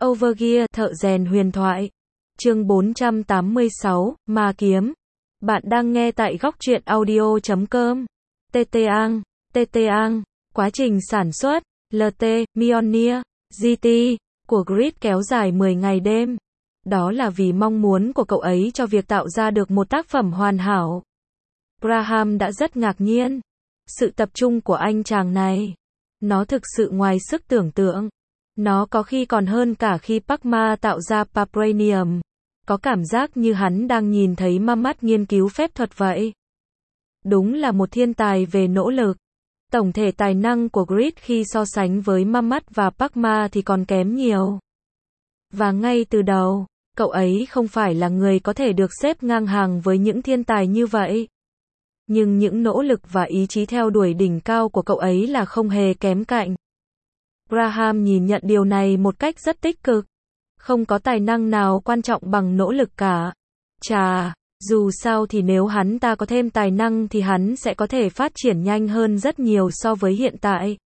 Overgear, thợ rèn huyền thoại. Chương 486, Ma kiếm. Bạn đang nghe tại góc truyện audio.com. TT Quá trình sản xuất, LT, Mjolnir, GT, của Grid kéo dài 10 ngày đêm. Đó là vì mong muốn của cậu ấy cho việc tạo ra được một tác phẩm hoàn hảo. Graham đã rất ngạc nhiên. Sự tập trung của anh chàng này. Nó thực sự ngoài sức tưởng tượng. Nó có khi còn hơn cả khi Pacma tạo ra Vibranium. Có cảm giác như hắn đang nhìn thấy ma mắt nghiên cứu phép thuật vậy. Đúng là một thiên tài về nỗ lực. Tổng thể tài năng của Grid khi so sánh với ma mắt và Pacma thì còn kém nhiều. Và ngay từ đầu, cậu ấy không phải là người có thể được xếp ngang hàng với những thiên tài như vậy. Nhưng những nỗ lực và ý chí theo đuổi đỉnh cao của cậu ấy là không hề kém cạnh. Graham nhìn nhận điều này một cách rất tích cực. Không có tài năng nào quan trọng bằng nỗ lực cả. Chà, dù sao thì nếu hắn ta có thêm tài năng thì hắn sẽ có thể phát triển nhanh hơn rất nhiều so với hiện tại.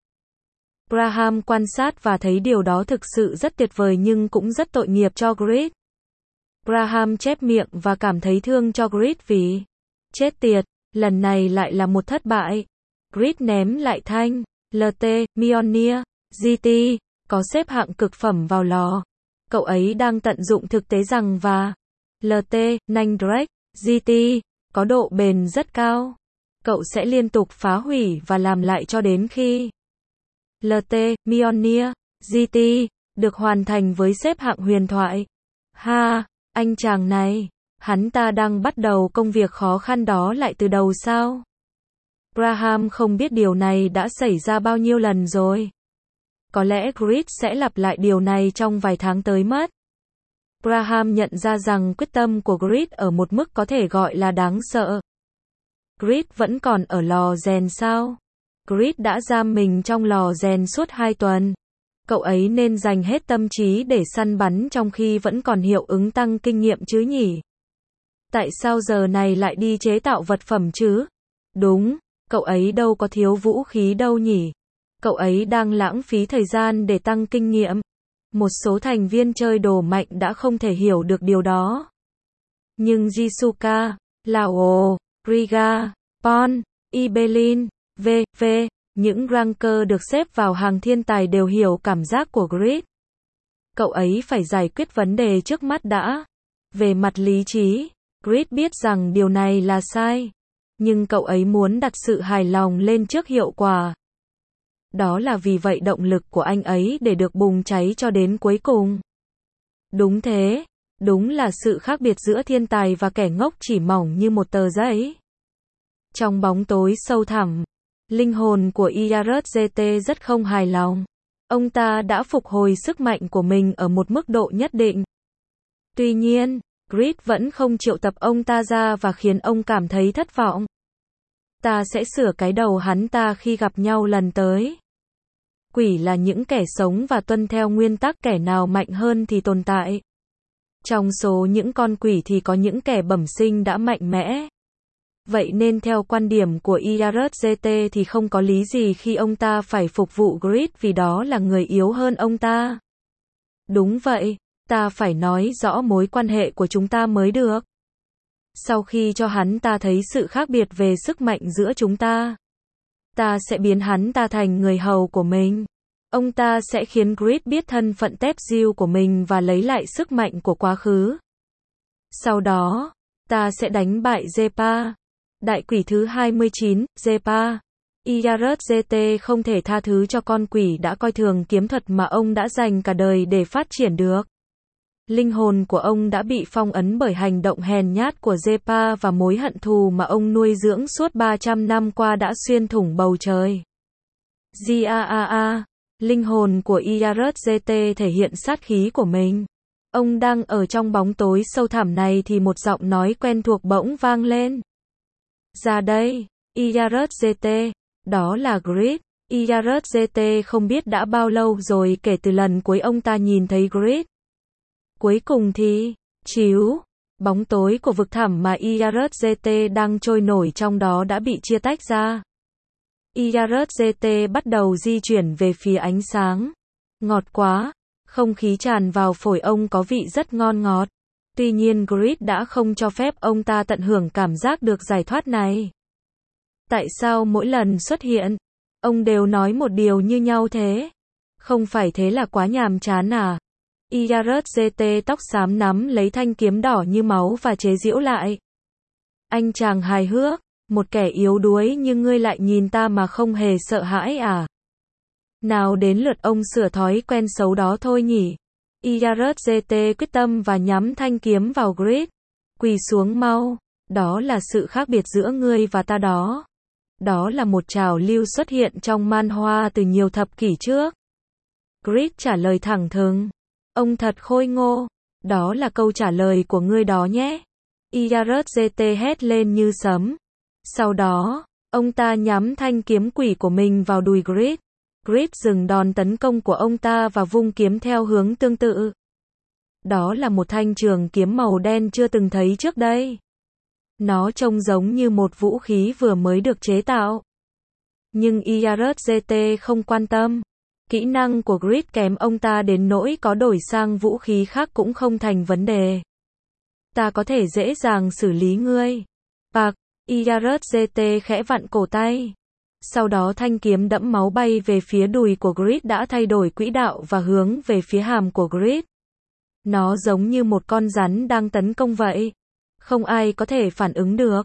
Graham quan sát và thấy điều đó thực sự rất tuyệt vời nhưng cũng rất tội nghiệp cho Grid. Graham chép miệng và cảm thấy thương cho Grid vì chết tiệt, lần này lại là một thất bại. Grid ném lại thanh LT, Mjolnir, GT, có xếp hạng cực phẩm vào lò. Cậu ấy đang tận dụng thực tế rằng và LT, nanh Drake, GT, có độ bền rất cao. Cậu sẽ liên tục phá hủy và làm lại cho đến khi LT, Mjolnir, GT, được hoàn thành với xếp hạng huyền thoại. Ha, anh chàng này, hắn ta đang bắt đầu công việc khó khăn đó lại từ đầu sao? Graham không biết điều này đã xảy ra bao nhiêu lần rồi. Có lẽ Grid sẽ lặp lại điều này trong vài tháng tới mất. Graham nhận ra rằng quyết tâm của Grid ở một mức có thể gọi là đáng sợ. Grid vẫn còn ở lò rèn sao? Grid đã giam mình trong lò rèn suốt 2 tuần. Cậu ấy nên dành hết tâm trí để săn bắn trong khi vẫn còn hiệu ứng tăng kinh nghiệm chứ nhỉ? Tại sao giờ này lại đi chế tạo vật phẩm chứ? Đúng, cậu ấy đâu có thiếu vũ khí đâu nhỉ? Cậu ấy đang lãng phí thời gian để tăng kinh nghiệm. Một số thành viên chơi đồ mạnh đã không thể hiểu được điều đó. Nhưng Jisuka, Lao, Riga, Pon, Ibelin, v.v. những ranker được xếp vào hàng thiên tài đều hiểu cảm giác của Grid. Cậu ấy phải giải quyết vấn đề trước mắt đã. Về mặt lý trí, Grid biết rằng điều này là sai. Nhưng cậu ấy muốn đặt sự hài lòng lên trước hiệu quả. Đó là vì vậy động lực của anh ấy để được bùng cháy cho đến cuối cùng. Đúng thế, đúng là sự khác biệt giữa thiên tài và kẻ ngốc chỉ mỏng như một tờ giấy. Trong bóng tối sâu thẳm, linh hồn của Iarth rất không hài lòng. Ông ta đã phục hồi sức mạnh của mình ở một mức độ nhất định. Tuy nhiên, Grid vẫn không triệu tập ông ta ra và khiến ông cảm thấy thất vọng. Ta sẽ sửa cái đầu hắn ta khi gặp nhau lần tới. Quỷ là những kẻ sống và tuân theo nguyên tắc kẻ nào mạnh hơn thì tồn tại. Trong số những con quỷ thì có những kẻ bẩm sinh đã mạnh mẽ. Vậy nên theo quan điểm của Iarth thì không có lý gì khi ông ta phải phục vụ Grid vì đó là người yếu hơn ông ta. Đúng vậy, ta phải nói rõ mối quan hệ của chúng ta mới được. Sau khi cho hắn ta thấy sự khác biệt về sức mạnh giữa chúng ta sẽ biến hắn ta thành người hầu của mình. Ông ta sẽ khiến Grid biết thân phận Tepsil của mình và lấy lại sức mạnh của quá khứ. Sau đó, ta sẽ đánh bại Zepa. Đại quỷ thứ 29, Zepa. Iarth không thể tha thứ cho con quỷ đã coi thường kiếm thuật mà ông đã dành cả đời để phát triển được. Linh hồn của ông đã bị phong ấn bởi hành động hèn nhát của Zepa và mối hận thù mà ông nuôi dưỡng suốt 300 năm qua đã xuyên thủng bầu trời. Giaa, linh hồn của Iarth thể hiện sát khí của mình. Ông đang ở trong bóng tối sâu thẳm này thì một giọng nói quen thuộc bỗng vang lên. Ra đây, Iarth, đó là Grid. Iarth không biết đã bao lâu rồi kể từ lần cuối ông ta nhìn thấy Grid. Cuối cùng thì, chiếu, bóng tối của vực thẳm mà Iarth đang trôi nổi trong đó đã bị chia tách ra. Iarth bắt đầu di chuyển về phía ánh sáng. Ngọt quá, Không khí tràn vào phổi ông có vị rất ngon ngọt. Tuy nhiên Grid đã không cho phép ông ta tận hưởng cảm giác được giải thoát này. Tại sao mỗi lần xuất hiện, ông đều nói một điều như nhau thế? Không phải thế là quá nhàm chán à? IRZT tóc xám nắm lấy thanh kiếm đỏ như máu và chế giễu lại. Anh chàng hài hước, một kẻ yếu đuối như ngươi lại nhìn ta mà không hề sợ hãi à? Nào đến lượt ông sửa thói quen xấu đó thôi nhỉ? IRZT quyết tâm và nhắm thanh kiếm vào Grid. Quỳ xuống mau, đó là sự khác biệt giữa ngươi và ta đó. Đó là một trào lưu xuất hiện trong manhwa từ nhiều thập kỷ trước. Grid trả lời thẳng thừng. Ông thật khôi ngô. Đó là câu trả lời của ngươi đó nhé. IRZT hét lên như sấm. Sau đó, ông ta nhắm thanh kiếm quỷ của mình vào đùi Grid. Grid dừng đòn tấn công của ông ta và vung kiếm theo hướng tương tự. Đó là một thanh trường kiếm màu đen chưa từng thấy trước đây. Nó trông giống như một vũ khí vừa mới được chế tạo. Nhưng IRZT không quan tâm. Kỹ năng của Grid kém ông ta đến nỗi có đổi sang vũ khí khác cũng không thành vấn đề. Ta có thể dễ dàng xử lý ngươi. Bạc, IRZT khẽ vặn cổ tay. Sau đó thanh kiếm đẫm máu bay về phía đùi của Grid đã thay đổi quỹ đạo và hướng về phía hàm của Grid. Nó giống như một con rắn đang tấn công vậy. Không ai có thể phản ứng được.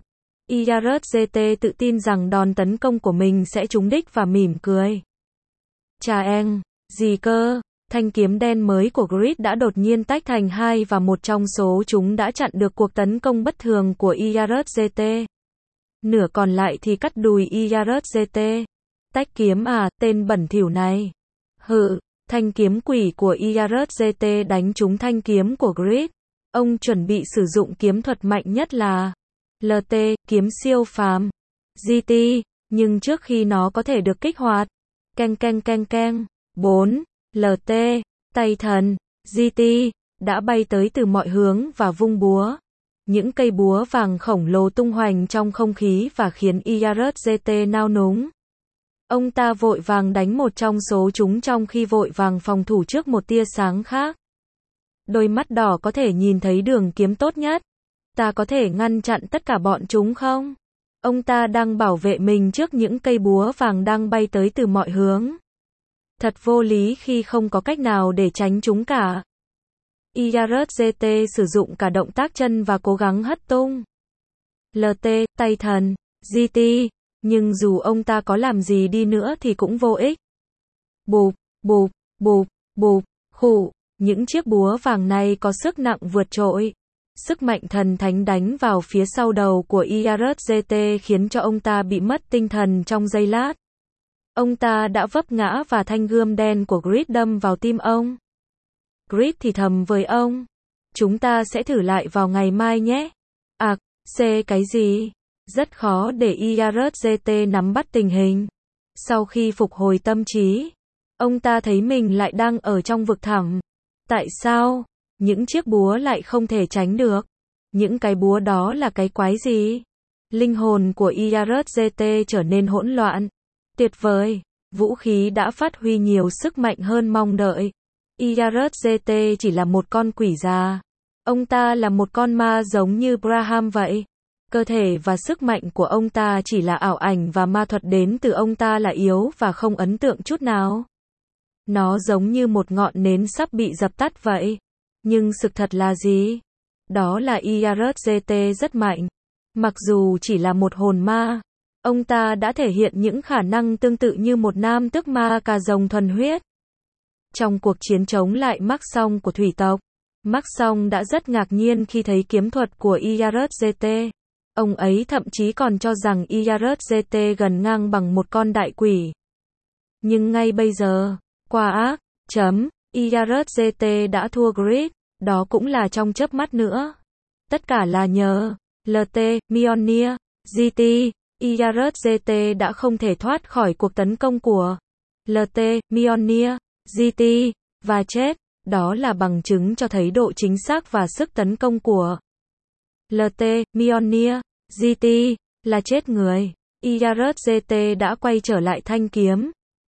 IRZT tự tin rằng đòn tấn công của mình sẽ trúng đích và mỉm cười. Chà eng, gì cơ? Thanh kiếm đen mới của Grid đã đột nhiên tách thành hai và một trong số chúng đã chặn được cuộc tấn công bất thường của IRZT. Nửa còn lại thì cắt đùi IRZT. Tách kiếm à, tên bẩn thỉu này. Hự, thanh kiếm quỷ của IRZT đánh trúng thanh kiếm của Grid. Ông chuẩn bị sử dụng kiếm thuật mạnh nhất là LT, kiếm siêu phàm. GT, nhưng trước khi nó có thể được kích hoạt. Keng keng keng keng. 4. LT, tay thần. GT, đã bay tới từ mọi hướng và vung búa. Những cây búa vàng khổng lồ tung hoành trong không khí và khiến IRZT nao núng. Ông ta vội vàng đánh một trong số chúng trong khi vội vàng phòng thủ trước một tia sáng khác. Đôi mắt đỏ có thể nhìn thấy đường kiếm tốt nhất. Ta có thể ngăn chặn tất cả bọn chúng không? Ông ta đang bảo vệ mình trước những cây búa vàng đang bay tới từ mọi hướng. Thật vô lý khi không có cách nào để tránh chúng cả. IRZT sử dụng cả động tác chân và cố gắng hất tung. LT, tay thần, GT, nhưng dù ông ta có làm gì đi nữa thì cũng vô ích. Bụp, bụp, bụp, bụp, khụ, những chiếc búa vàng này có sức nặng vượt trội. Sức mạnh thần thánh đánh vào phía sau đầu của IRZT khiến cho ông ta bị mất tinh thần trong giây lát. Ông ta đã vấp ngã và thanh gươm đen của Grid đâm vào tim ông. Grid thì thầm với ông. Chúng ta sẽ thử lại vào ngày mai nhé. Cái gì? Rất khó để IRZT nắm bắt tình hình. Sau khi phục hồi tâm trí, ông ta thấy mình lại đang ở trong vực thẳm. Tại sao? Những chiếc búa lại không thể tránh được. Những cái búa đó là cái quái gì? Linh hồn của IRZT trở nên hỗn loạn. Tuyệt vời, vũ khí đã phát huy nhiều sức mạnh hơn mong đợi. IRZT chỉ là một con quỷ già. Ông ta là một con ma giống như Braham vậy. Cơ thể và sức mạnh của ông ta chỉ là ảo ảnh và ma thuật đến từ ông ta là yếu và không ấn tượng chút nào. Nó giống như một ngọn nến sắp bị dập tắt vậy. Nhưng sự thật là gì? Đó là IRZT rất mạnh. Mặc dù chỉ là một hồn ma, ông ta đã thể hiện những khả năng tương tự như một nam tước ma cà rồng thuần huyết. Trong cuộc chiến chống lại Mác Song của thủy tộc, Mác Song đã rất ngạc nhiên khi thấy kiếm thuật của IRZT. Ông ấy thậm chí còn cho rằng IRZT gần ngang bằng một con đại quỷ. Nhưng ngay bây giờ, qua ác, IRZT đã thua Grid, đó cũng là trong chớp mắt nữa. Tất cả là nhờ LT, Mjolnir, GT, IRZT đã không thể thoát khỏi cuộc tấn công của LT, Mjolnir, GT, và chết. Đó là bằng chứng cho thấy độ chính xác và sức tấn công của LT, Mjolnir, GT, là chết người. IRZT đã quay trở lại thanh kiếm.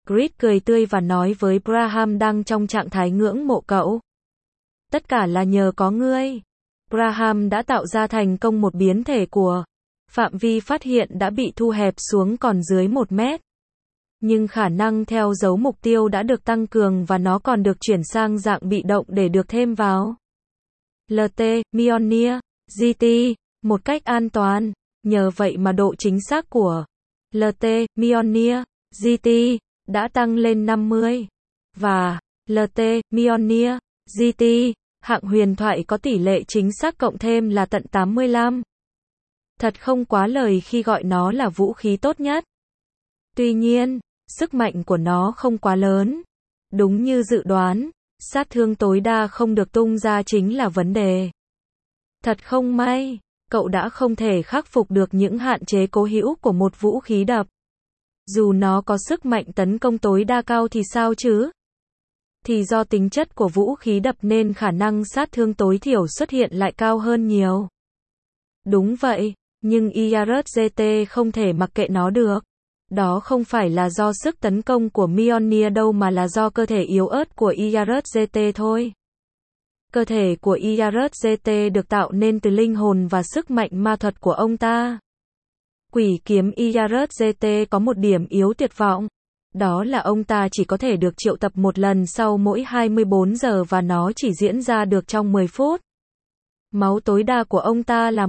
Grid cười tươi và nói với Braham đang trong trạng thái ngưỡng mộ cậu. Tất cả là nhờ có ngươi. Braham đã tạo ra thành công một biến thể của. Phạm vi phát hiện đã bị thu hẹp xuống còn dưới 1 mét. Nhưng khả năng theo dấu mục tiêu đã được tăng cường và nó còn được chuyển sang dạng bị động để được thêm vào LT, Mjolnir, GT, một cách an toàn. Nhờ vậy mà độ chính xác của LT, Mjolnir, GT đã tăng lên 50. Và LT, Mjolnir, GT, hạng huyền thoại có tỷ lệ chính xác cộng thêm là tận 85. Thật không quá lời khi gọi nó là vũ khí tốt nhất. Tuy nhiên, sức mạnh của nó không quá lớn. Đúng như dự đoán, sát thương tối đa không được tung ra chính là vấn đề. Thật không may, cậu đã không thể khắc phục được những hạn chế cố hữu của một vũ khí đập. Dù nó có sức mạnh tấn công tối đa cao thì sao chứ? Thì do tính chất của vũ khí đập nên khả năng sát thương tối thiểu xuất hiện lại cao hơn nhiều. Đúng vậy, nhưng IRGT không thể mặc kệ nó được. Đó không phải là do sức tấn công của Mjolnir đâu mà là do cơ thể yếu ớt của IRGT thôi. Cơ thể của IRGT được tạo nên từ linh hồn và sức mạnh ma thuật của ông ta. Quỷ kiếm IRGT có một điểm yếu tuyệt vọng. Đó là ông ta chỉ có thể được triệu tập một lần sau mỗi 24 giờ và nó chỉ diễn ra được trong 10 phút. Máu tối đa của ông ta là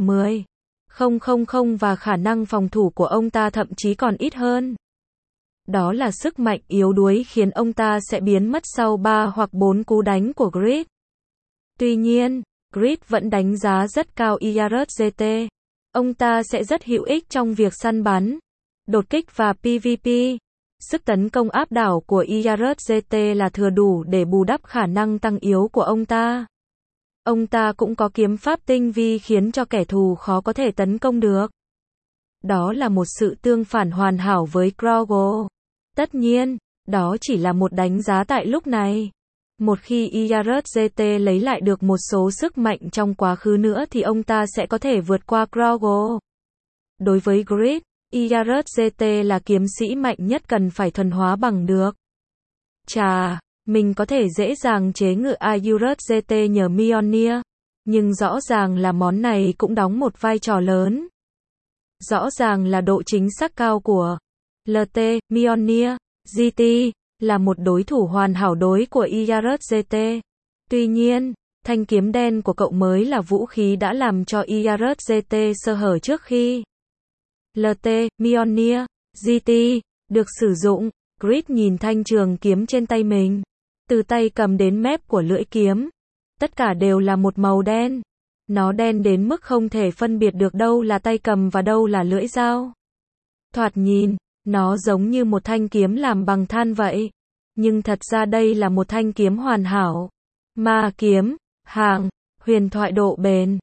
10,000 và khả năng phòng thủ của ông ta thậm chí còn ít hơn. Đó là sức mạnh yếu đuối khiến ông ta sẽ biến mất sau 3 hoặc 4 cú đánh của Grid. Tuy nhiên, Grid vẫn đánh giá rất cao IRGT. Ông ta sẽ rất hữu ích trong việc săn bắn, đột kích và PvP. Sức tấn công áp đảo của IRGT là thừa đủ để bù đắp khả năng tăng yếu của ông ta. Ông ta cũng có kiếm pháp tinh vi khiến cho kẻ thù khó có thể tấn công được. Đó là một sự tương phản hoàn hảo với Grogu. Tất nhiên, đó chỉ là một đánh giá tại lúc này. Một khi IRGT lấy lại được một số sức mạnh trong quá khứ nữa thì ông ta sẽ có thể vượt qua Grogu. Đối với Grid, IRGT là kiếm sĩ mạnh nhất cần phải thuần hóa bằng được. Chà, mình có thể dễ dàng chế ngự IRGT nhờ Mjolnir, nhưng rõ ràng là món này cũng đóng một vai trò lớn. Rõ ràng là độ chính xác cao của LT, Mjolnir, GT là một đối thủ hoàn hảo đối của IRGT. Tuy nhiên, thanh kiếm đen của cậu mới là vũ khí đã làm cho IRGT sơ hở trước khi LT, Mjolnir, GT được sử dụng. Grid nhìn thanh trường kiếm trên tay mình. Từ tay cầm đến mép của lưỡi kiếm, tất cả đều là một màu đen. Nó đen đến mức không thể phân biệt được đâu là tay cầm và đâu là lưỡi dao. Thoạt nhìn, nó giống như một thanh kiếm làm bằng than vậy. Nhưng thật ra đây là một thanh kiếm hoàn hảo. Ma kiếm, hạng, huyền thoại độ bền,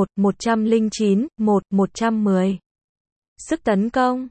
109, 110. Sức tấn công,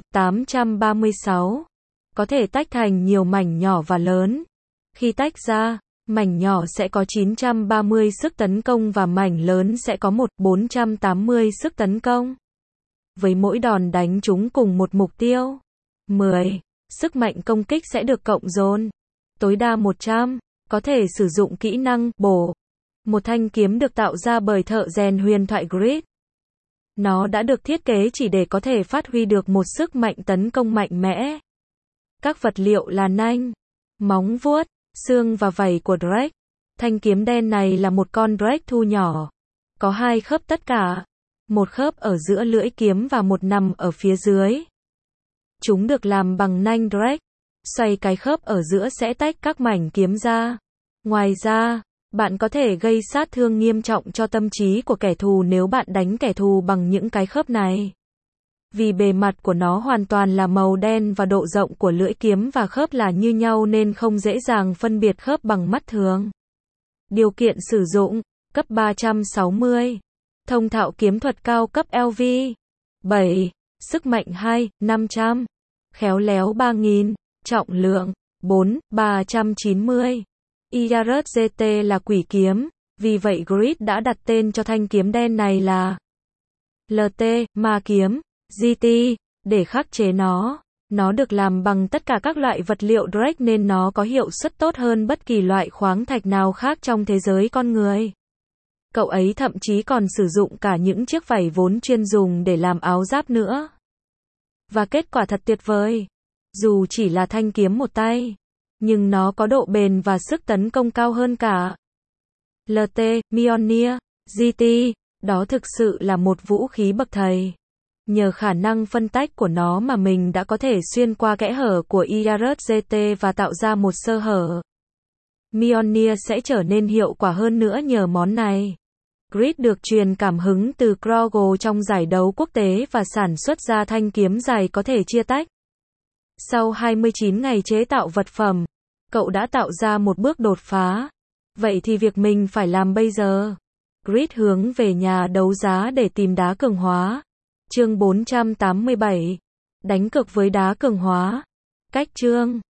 836. Có thể tách thành nhiều mảnh nhỏ và lớn. Khi tách ra, mảnh nhỏ sẽ có 930 sức tấn công và mảnh lớn sẽ có 480 sức tấn công. Với mỗi đòn đánh trúng cùng một mục tiêu, 10. Sức mạnh công kích sẽ được cộng dồn. Tối đa 100. Có thể sử dụng kỹ năng bổ. Một thanh kiếm được tạo ra bởi thợ rèn huyền thoại Grid. Nó đã được thiết kế chỉ để có thể phát huy được một sức mạnh tấn công mạnh mẽ. Các vật liệu là nanh, móng vuốt, xương và vảy của Drake. Thanh kiếm đen này là một con Drake thu nhỏ. Có 2 khớp tất cả. Một khớp ở giữa lưỡi kiếm và một nằm ở phía dưới. Chúng được làm bằng nanh Drake. Xoay cái khớp ở giữa sẽ tách các mảnh kiếm ra. Ngoài ra, bạn có thể gây sát thương nghiêm trọng cho tâm trí của kẻ thù nếu bạn đánh kẻ thù bằng những cái khớp này. Vì bề mặt của nó hoàn toàn là màu đen và độ rộng của lưỡi kiếm và khớp là như nhau nên không dễ dàng phân biệt khớp bằng mắt thường. Điều kiện sử dụng, cấp 360. Thông thạo kiếm thuật cao cấp LV. 7. Sức mạnh 2, 500. Khéo léo 3000. Trọng lượng 4, 390. IRGT là quỷ kiếm, vì vậy Grid đã đặt tên cho thanh kiếm đen này là LT, ma kiếm, GT, để khắc chế nó. Nó được làm bằng tất cả các loại vật liệu Drake nên nó có hiệu suất tốt hơn bất kỳ loại khoáng thạch nào khác trong thế giới con người. Cậu ấy thậm chí còn sử dụng cả những chiếc vảy vốn chuyên dùng để làm áo giáp nữa. Và kết quả thật tuyệt vời. Dù chỉ là thanh kiếm một tay, nhưng nó có độ bền và sức tấn công cao hơn cả LT, Mjolnir, GT. Đó thực sự là một vũ khí bậc thầy. Nhờ khả năng phân tách của nó mà mình đã có thể xuyên qua kẽ hở của IRS GT và tạo ra một sơ hở. Mjolnir sẽ trở nên hiệu quả hơn nữa nhờ món này. Grid được truyền cảm hứng từ Krogel trong giải đấu quốc tế và sản xuất ra thanh kiếm dài có thể chia tách. Sau 29 ngày chế tạo vật phẩm, cậu đã tạo ra một bước đột phá. Vậy thì việc mình phải làm bây giờ? Grid hướng về nhà đấu giá để tìm đá cường hóa. Chương 487. Đánh cược với đá cường hóa. Cách chương